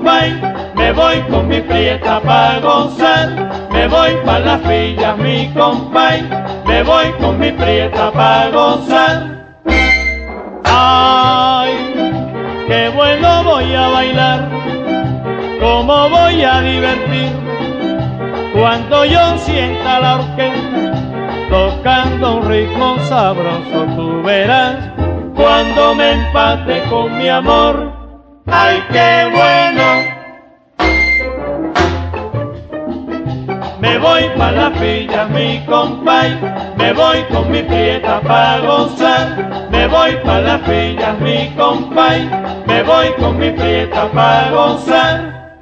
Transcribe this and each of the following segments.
compay, me voy con mi prieta pa' gozar. Me voy pa' las villas, mi compay, me voy con mi prieta pa' gozar. Ay, qué bueno voy a bailar, cómo voy a divertir, cuando yo sienta la orquesta tocando un ritmo sabroso. Tú verás cuando me empate con mi amor. ¡Ay, qué bueno! Me voy pa' las villas, mi compay, me voy con mi prieta pa' gozar. Me voy pa' las villas, mi compay, me voy con mi prieta pa' gozar.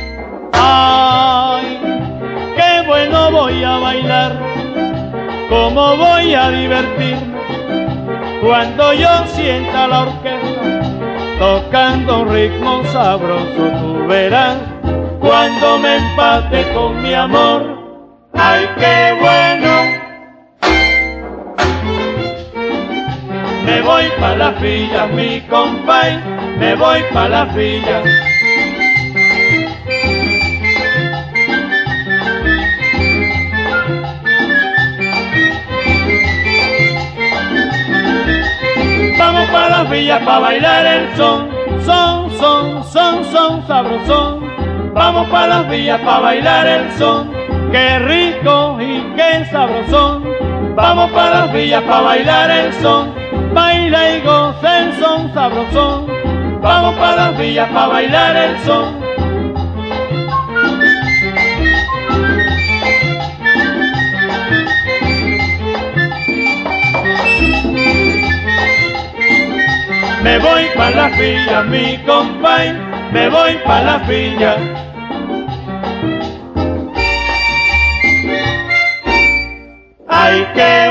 Ay, qué bueno voy a bailar, cómo voy a divertirme, cuando yo sienta la orquesta tocando un ritmo sabroso. Tú verás cuando me empate con mi amor. ¡Ay, qué bueno! Me voy pa' las villas, mi compay, me voy pa' las villas. Vamos pa' las villas pa' bailar el son, son, son, son, son, sabrosón. Vamos pa' las villas pa' bailar el son, qué rico y qué sabrosón. Vamos pa' las villas pa' bailar el son, baila y goza el son sabrosón. Vamos pa' las villas pa' bailar el son. Me voy pa' las villas, mi compay, me voy pa' las villas. ¡Ay, qué